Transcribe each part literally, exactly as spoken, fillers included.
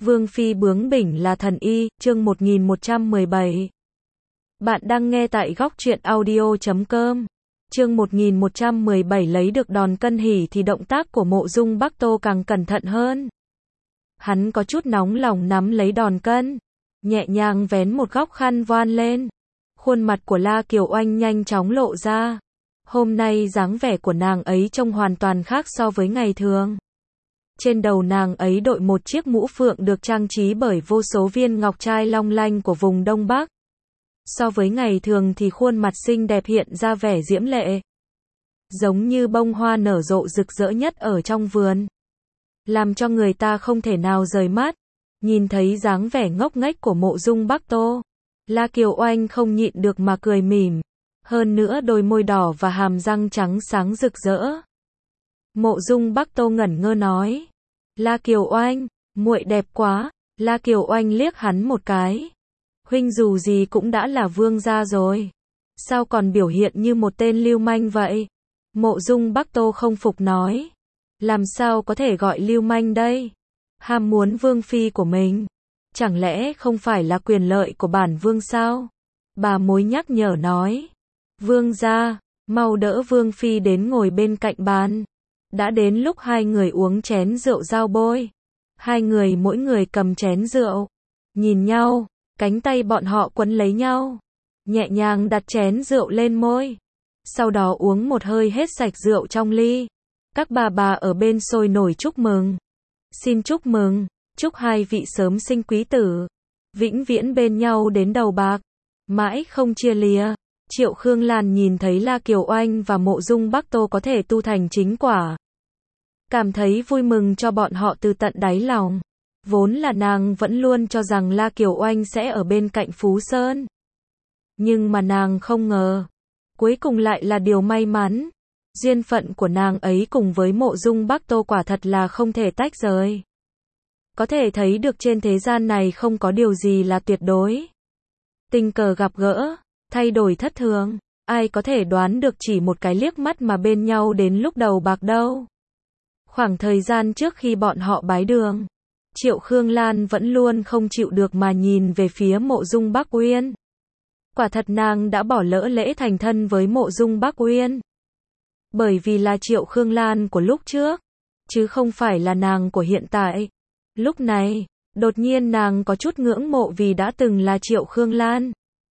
Vương phi bướng bỉnh là thần y, chương một nghìn một trăm mười bảy. Bạn đang nghe tại góc truyện audio chấm com. Chương một nghìn một trăm mười bảy lấy được đòn cân hỉ thì động tác của Mộ Dung Bắc Tô càng cẩn thận hơn. Hắn có chút nóng lòng nắm lấy đòn cân, nhẹ nhàng vén một góc khăn voan lên. Khuôn mặt của La Kiều Oanh nhanh chóng lộ ra. Hôm nay dáng vẻ của nàng ấy trông hoàn toàn khác so với ngày thường. Trên đầu nàng ấy đội một chiếc mũ phượng được trang trí bởi vô số viên ngọc trai long lanh của vùng Đông Bắc. So với ngày thường thì khuôn mặt xinh đẹp hiện ra vẻ diễm lệ, giống như bông hoa nở rộ rực rỡ nhất ở trong vườn, làm cho người ta không thể nào rời mắt. Nhìn thấy dáng vẻ ngốc nghếch của Mộ Dung Bắc Tô, La Kiều Oanh không nhịn được mà cười mỉm, hơn nữa đôi môi đỏ và hàm răng trắng sáng rực rỡ. Mộ Dung Bắc Tô ngẩn ngơ nói: La Kiều Oanh, muội đẹp quá. La Kiều Oanh liếc hắn một cái: huynh dù gì cũng đã là vương gia rồi, sao còn biểu hiện như một tên lưu manh vậy? Mộ Dung Bắc Tô không phục nói: làm sao có thể gọi lưu manh đây? Ham muốn vương phi của mình, chẳng lẽ không phải là quyền lợi của bản vương sao? Bà mối nhắc nhở nói: vương gia, mau đỡ vương phi đến ngồi bên cạnh bàn. Đã đến lúc hai người uống chén rượu giao bôi. Hai người mỗi người cầm chén rượu, nhìn nhau, cánh tay bọn họ quấn lấy nhau, nhẹ nhàng đặt chén rượu lên môi, sau đó uống một hơi hết sạch rượu trong ly. Các bà bà ở bên sôi nổi chúc mừng. Xin chúc mừng, chúc hai vị sớm sinh quý tử, vĩnh viễn bên nhau đến đầu bạc, mãi không chia lìa. Triệu Khương Lan nhìn thấy La Kiều Oanh và Mộ Dung Bắc Tô có thể tu thành chính quả, cảm thấy vui mừng cho bọn họ từ tận đáy lòng. Vốn là nàng vẫn luôn cho rằng La Kiều Oanh sẽ ở bên cạnh Phú Sơn, nhưng mà nàng không ngờ, cuối cùng lại là điều may mắn. Duyên phận của nàng ấy cùng với Mộ Dung Bắc Tô quả thật là không thể tách rời. Có thể thấy được trên thế gian này không có điều gì là tuyệt đối. Tình cờ gặp gỡ, thay đổi thất thường, ai có thể đoán được chỉ một cái liếc mắt mà bên nhau đến lúc đầu bạc đâu. Khoảng thời gian trước khi bọn họ bái đường, Triệu Khương Lan vẫn luôn không chịu được mà nhìn về phía Mộ Dung Bắc Uyên. Quả thật nàng đã bỏ lỡ lễ thành thân với Mộ Dung Bắc Uyên. Bởi vì là Triệu Khương Lan của lúc trước, chứ không phải là nàng của hiện tại. Lúc này, đột nhiên nàng có chút ngưỡng mộ vì đã từng là Triệu Khương Lan.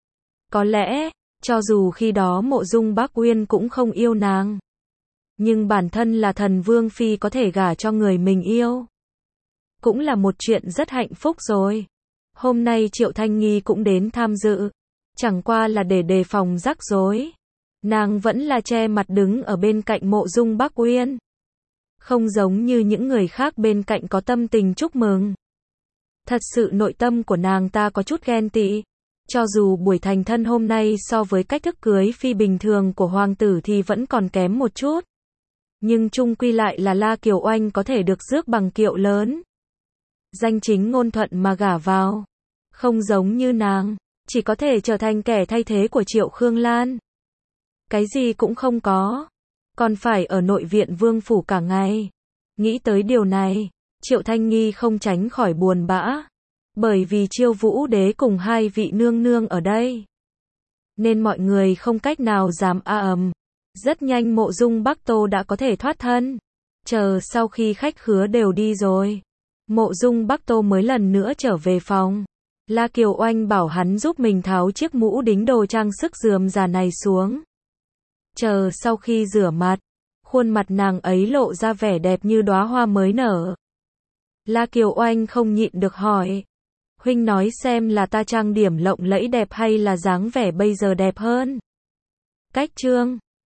Có lẽ, cho dù khi đó Mộ Dung Bắc Uyên cũng không yêu nàng, nhưng bản thân là thần vương phi có thể gả cho người mình yêu, cũng là một chuyện rất hạnh phúc rồi. Hôm nay Triệu Thanh Nghi cũng đến tham dự, chẳng qua là để đề phòng rắc rối. Nàng vẫn là che mặt đứng ở bên cạnh Mộ Dung Bắc Uyên, không giống như những người khác bên cạnh có tâm tình chúc mừng. Thật sự nội tâm của nàng ta có chút ghen tị. Cho dù buổi thành thân hôm nay so với cách thức cưới phi bình thường của hoàng tử thì vẫn còn kém một chút, nhưng chung quy lại là La Kiều Oanh có thể được rước bằng kiệu lớn, danh chính ngôn thuận mà gả vào. Không giống như nàng, chỉ có thể trở thành kẻ thay thế của Triệu Khương Lan. Cái gì cũng không có, còn phải ở nội viện vương phủ cả ngày. Nghĩ tới điều này, Triệu Thanh Nghi không tránh khỏi buồn bã. Bởi vì Chiêu Vũ Đế cùng hai vị nương nương ở đây, nên mọi người không cách nào dám a ầm. Rất nhanh Mộ Dung Bắc Tô đã có thể thoát thân. Chờ sau khi khách khứa đều đi rồi, Mộ Dung Bắc Tô mới lần nữa trở về phòng. La Kiều Oanh bảo hắn giúp mình tháo chiếc mũ đính đồ trang sức rườm rà này xuống. Chờ sau khi rửa mặt, khuôn mặt nàng ấy lộ ra vẻ đẹp như đóa hoa mới nở. La Kiều Oanh không nhịn được hỏi: huynh nói xem là ta trang điểm lộng lẫy đẹp hay là dáng vẻ bây giờ đẹp hơn? Cách chương